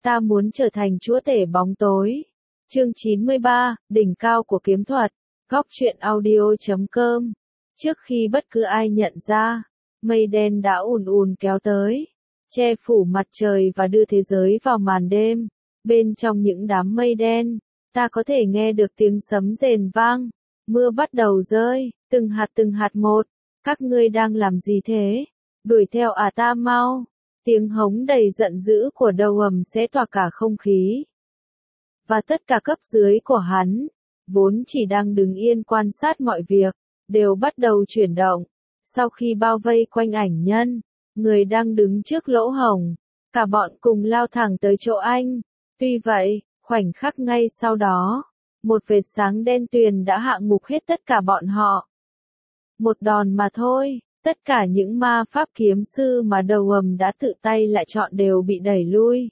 Ta muốn trở thành chúa tể bóng tối. Chương 93, đỉnh cao của kiếm thuật. Góc truyện audio.com. Trước khi bất cứ ai nhận ra, mây đen đã ùn ùn kéo tới, che phủ mặt trời và đưa thế giới vào màn đêm. Bên trong những đám mây đen, ta có thể nghe được tiếng sấm rền vang. Mưa bắt đầu rơi, từng hạt một. Các ngươi đang làm gì thế? Đuổi theo à ta mau. Tiếng hống đầy giận dữ của đầu ầm sẽ tỏa cả không khí. Và tất cả cấp dưới của hắn, vốn chỉ đang đứng yên quan sát mọi việc, đều bắt đầu chuyển động. Sau khi bao vây quanh ảnh nhân, người đang đứng trước lỗ hổng, cả bọn cùng lao thẳng tới chỗ anh. Tuy vậy, khoảnh khắc ngay sau đó, một vệt sáng đen tuyền đã hạ ngục hết tất cả bọn họ. Một đòn mà thôi, tất cả những ma pháp kiếm sư mà đầu ầm đã tự tay lại chọn đều bị đẩy lui.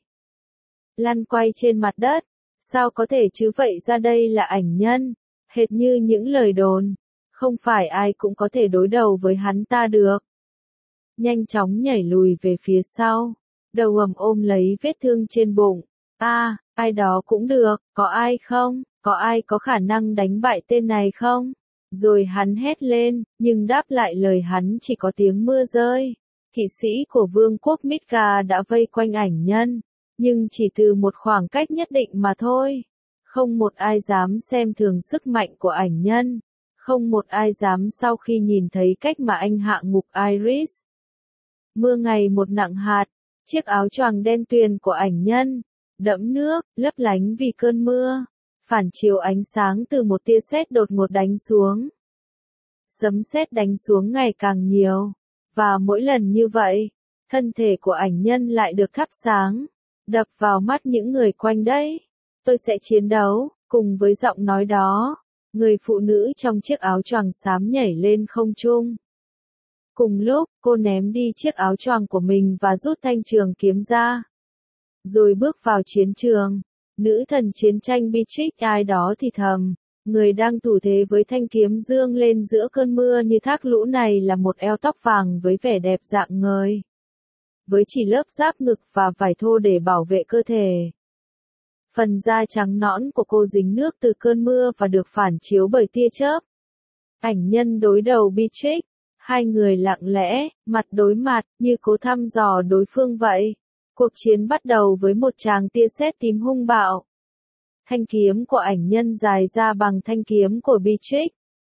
Lăn quay trên mặt đất, sao có thể chứ, vậy ra đây là ảnh nhân, hệt như những lời đồn, không phải ai cũng có thể đối đầu với hắn ta được. Nhanh chóng nhảy lùi về phía sau, đầu ầm ôm lấy vết thương trên bụng. Ai đó cũng được, có ai không, có ai có khả năng đánh bại tên này không? Rồi hắn hét lên, nhưng đáp lại lời hắn chỉ có tiếng mưa rơi. Kỵ sĩ của vương quốc Midgard đã vây quanh ảnh nhân, nhưng chỉ từ một khoảng cách nhất định mà thôi. Không một ai dám xem thường sức mạnh của ảnh nhân. Không một ai dám sau khi nhìn thấy cách mà anh hạ ngục Iris. Mưa ngày một nặng hạt, chiếc áo choàng đen tuyền của ảnh nhân, đẫm nước, lấp lánh vì cơn mưa, phản chiếu ánh sáng từ một tia sét đột ngột đánh xuống. Sấm sét đánh xuống ngày càng nhiều, và mỗi lần như vậy, thân thể của ảnh nhân lại được thắp sáng, đập vào mắt những người quanh đấy. Tôi sẽ chiến đấu, cùng với giọng nói đó, người phụ nữ trong chiếc áo choàng xám nhảy lên không trung. Cùng lúc, cô ném đi chiếc áo choàng của mình và rút thanh trường kiếm ra. Rồi bước vào chiến trường. Nữ thần chiến tranh Beatrix ai đó thì thầm, người đang thủ thế với thanh kiếm dương lên giữa cơn mưa như thác lũ này là một eo tóc vàng với vẻ đẹp rạng ngời. Với chỉ lớp giáp ngực và vải thô để bảo vệ cơ thể. Phần da trắng nõn của cô dính nước từ cơn mưa và được phản chiếu bởi tia chớp. Ảnh nhân đối đầu Beatrix, hai người lặng lẽ, mặt đối mặt, như cố thăm dò đối phương vậy. Cuộc chiến bắt đầu với một tràng tia sét tím hung bạo. Thanh kiếm của ảnh nhân dài ra bằng thanh kiếm của Beatrix.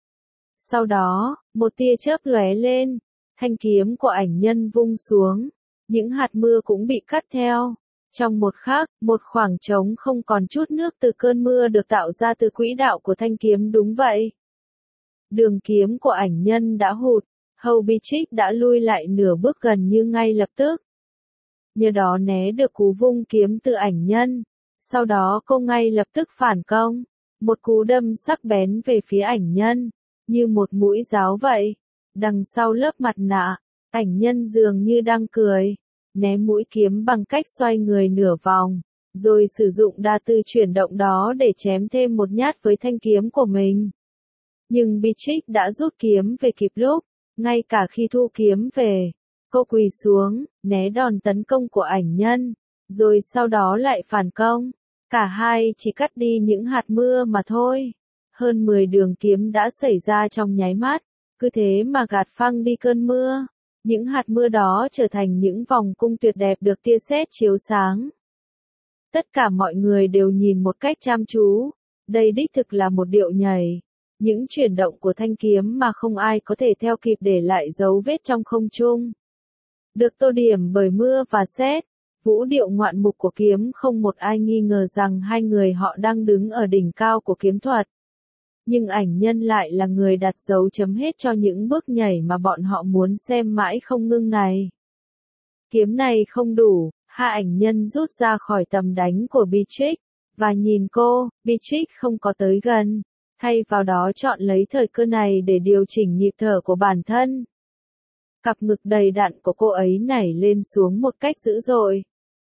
Sau đó, một tia chớp lóe lên, thanh kiếm của ảnh nhân vung xuống, những hạt mưa cũng bị cắt theo. Trong một khắc, một khoảng trống không còn chút nước từ cơn mưa được tạo ra từ quỹ đạo của thanh kiếm, đúng vậy. Đường kiếm của ảnh nhân đã hụt, hầu Beatrix đã lui lại nửa bước gần như ngay lập tức. Nhờ đó né được cú vung kiếm từ ảnh nhân. Sau đó cô ngay lập tức phản công. Một cú đâm sắc bén về phía ảnh nhân, như một mũi giáo vậy. Đằng sau lớp mặt nạ, ảnh nhân dường như đang cười. Né mũi kiếm bằng cách xoay người nửa vòng, rồi sử dụng đa tư chuyển động đó để chém thêm một nhát với thanh kiếm của mình. Nhưng Beatrix đã rút kiếm về kịp lúc, ngay cả khi thu kiếm về. Cô quỳ xuống, né đòn tấn công của ảnh nhân, rồi sau đó lại phản công. Cả hai chỉ cắt đi những hạt mưa mà thôi. Hơn 10 đường kiếm đã xảy ra trong nháy mắt, cứ thế mà gạt phăng đi cơn mưa. Những hạt mưa đó trở thành những vòng cung tuyệt đẹp được tia sét chiếu sáng. Tất cả mọi người đều nhìn một cách chăm chú. Đây đích thực là một điệu nhảy. Những chuyển động của thanh kiếm mà không ai có thể theo kịp để lại dấu vết trong không trung. Được tô điểm bởi mưa và sét, vũ điệu ngoạn mục của kiếm, không một ai nghi ngờ rằng hai người họ đang đứng ở đỉnh cao của kiếm thuật. Nhưng ảnh nhân lại là người đặt dấu chấm hết cho những bước nhảy mà bọn họ muốn xem mãi không ngưng này. Kiếm này không đủ, hai ảnh nhân rút ra khỏi tầm đánh của Beatrix, và nhìn cô. Beatrix không có tới gần, thay vào đó chọn lấy thời cơ này để điều chỉnh nhịp thở của bản thân. Cặp ngực đầy đặn của cô ấy nảy lên xuống một cách dữ dội.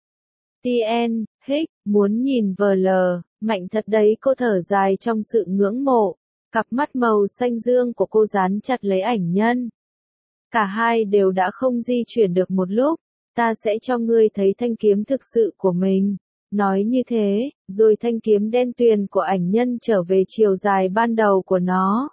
Tien, hích, muốn nhìn VL, mạnh thật đấy, cô thở dài trong sự ngưỡng mộ. Cặp mắt màu xanh dương của cô dán chặt lấy ảnh nhân. Cả hai đều đã không di chuyển được một lúc. Ta sẽ cho ngươi thấy thanh kiếm thực sự của mình. Nói như thế, rồi thanh kiếm đen tuyền của ảnh nhân trở về chiều dài ban đầu của nó.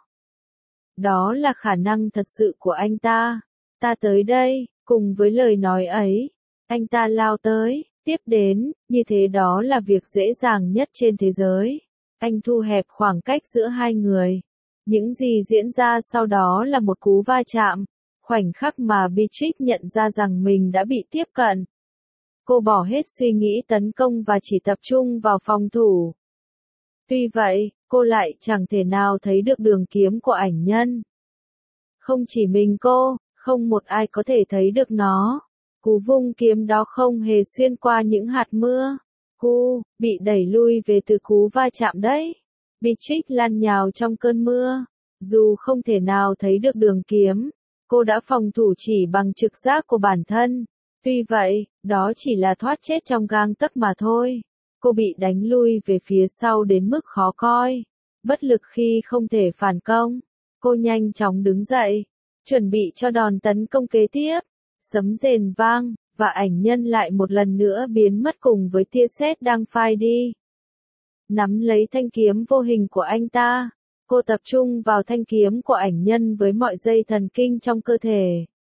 Đó là khả năng thật sự của anh ta. Ta tới đây, cùng với lời nói ấy, anh ta lao tới, tiếp đến, như thế đó là việc dễ dàng nhất trên thế giới. Anh thu hẹp khoảng cách giữa hai người. Những gì diễn ra sau đó là một cú va chạm, khoảnh khắc mà Beatrix nhận ra rằng mình đã bị tiếp cận. Cô bỏ hết suy nghĩ tấn công và chỉ tập trung vào phòng thủ. Tuy vậy, cô lại chẳng thể nào thấy được đường kiếm của ảnh nhân. Không chỉ mình cô, không một ai có thể thấy được nó. Cú vung kiếm đó không hề xuyên qua những hạt mưa. Cô bị đẩy lui về từ cú va chạm đấy. Beatrix lăn nhào trong cơn mưa. Dù không thể nào thấy được đường kiếm, cô đã phòng thủ chỉ bằng trực giác của bản thân. Tuy vậy, đó chỉ là thoát chết trong gang tấc mà thôi. Cô bị đánh lui về phía sau đến mức khó coi. Bất lực khi không thể phản công. Cô nhanh chóng đứng dậy, chuẩn bị cho đòn tấn công kế tiếp. Sấm rền vang, và ảnh nhân lại một lần nữa biến mất cùng với tia sét đang phai đi. Nắm lấy thanh kiếm vô hình của anh ta, cô tập trung vào thanh kiếm của ảnh nhân với mọi dây thần kinh trong cơ thể.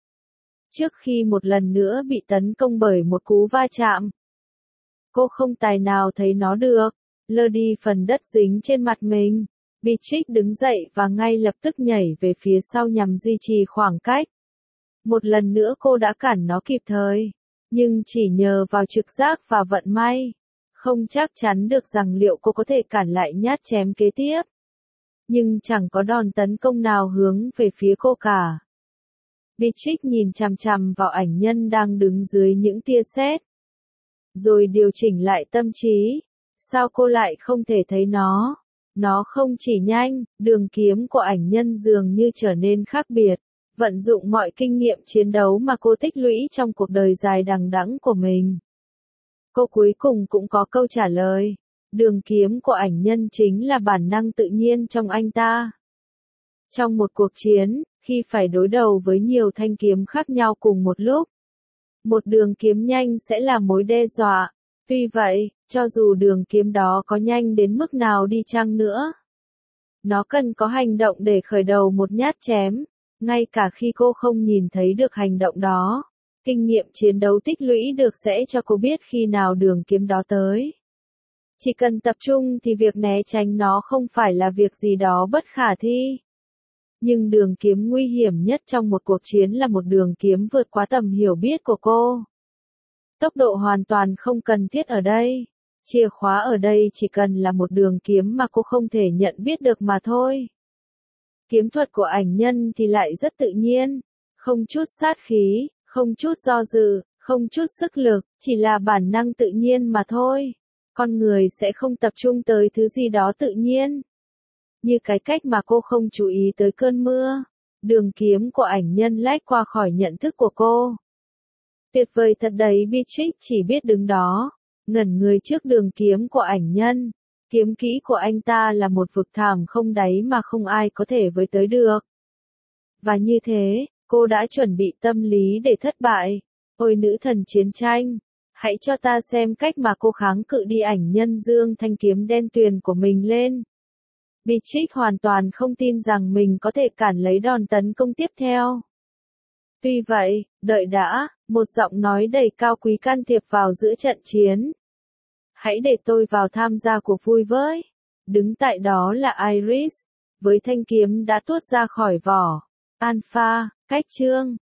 Trước khi một lần nữa bị tấn công bởi một cú va chạm, cô không tài nào thấy nó được, lơ đi phần đất dính trên mặt mình. Beatrix đứng dậy và ngay lập tức nhảy về phía sau nhằm duy trì khoảng cách. Một lần nữa cô đã cản nó kịp thời, nhưng chỉ nhờ vào trực giác và vận may. Không chắc chắn được rằng liệu cô có thể cản lại nhát chém kế tiếp. Nhưng chẳng có đòn tấn công nào hướng về phía cô cả. Beatrix nhìn chằm chằm vào ảnh nhân đang đứng dưới những tia sét, rồi điều chỉnh lại tâm trí. Sao cô lại không thể thấy nó? Nó không chỉ nhanh, đường kiếm của ảnh nhân dường như trở nên khác biệt. Vận dụng mọi kinh nghiệm chiến đấu mà cô tích lũy trong cuộc đời dài đằng đẵng của mình. Cô cuối cùng cũng có câu trả lời. Đường kiếm của ảnh nhân chính là bản năng tự nhiên trong anh ta. Trong một cuộc chiến, khi phải đối đầu với nhiều thanh kiếm khác nhau cùng một lúc, một đường kiếm nhanh sẽ là mối đe dọa. Tuy vậy, cho dù đường kiếm đó có nhanh đến mức nào đi chăng nữa, nó cần có hành động để khởi đầu một nhát chém. Ngay cả khi cô không nhìn thấy được hành động đó, kinh nghiệm chiến đấu tích lũy được sẽ cho cô biết khi nào đường kiếm đó tới. Chỉ cần tập trung thì việc né tránh nó không phải là việc gì đó bất khả thi. Nhưng đường kiếm nguy hiểm nhất trong một cuộc chiến là một đường kiếm vượt quá tầm hiểu biết của cô. Tốc độ hoàn toàn không cần thiết ở đây. Chìa khóa ở đây chỉ cần là một đường kiếm mà cô không thể nhận biết được mà thôi. Kiếm thuật của ảnh nhân thì lại rất tự nhiên, không chút sát khí, không chút do dự, không chút sức lực, chỉ là bản năng tự nhiên mà thôi. Con người sẽ không tập trung tới thứ gì đó tự nhiên. Như cái cách mà cô không chú ý tới cơn mưa, đường kiếm của ảnh nhân lách qua khỏi nhận thức của cô. Tuyệt vời thật đấy, Beatrix chỉ biết đứng đó, ngẩn người trước đường kiếm của ảnh nhân. Kiếm kỹ của anh ta là một vực thẳm không đáy mà không ai có thể với tới được. Và như thế, cô đã chuẩn bị tâm lý để thất bại. Ôi nữ thần chiến tranh, hãy cho ta xem cách mà cô kháng cự đi ảnh nhân dương thanh kiếm đen tuyền của mình lên. Beatrix hoàn toàn không tin rằng mình có thể cản lấy đòn tấn công tiếp theo. Tuy vậy, đợi đã, một giọng nói đầy cao quý can thiệp vào giữa trận chiến. Hãy để tôi vào tham gia cuộc vui với. Đứng tại đó là Iris, với thanh kiếm đã tuốt ra khỏi vỏ. Alpha, cách chương.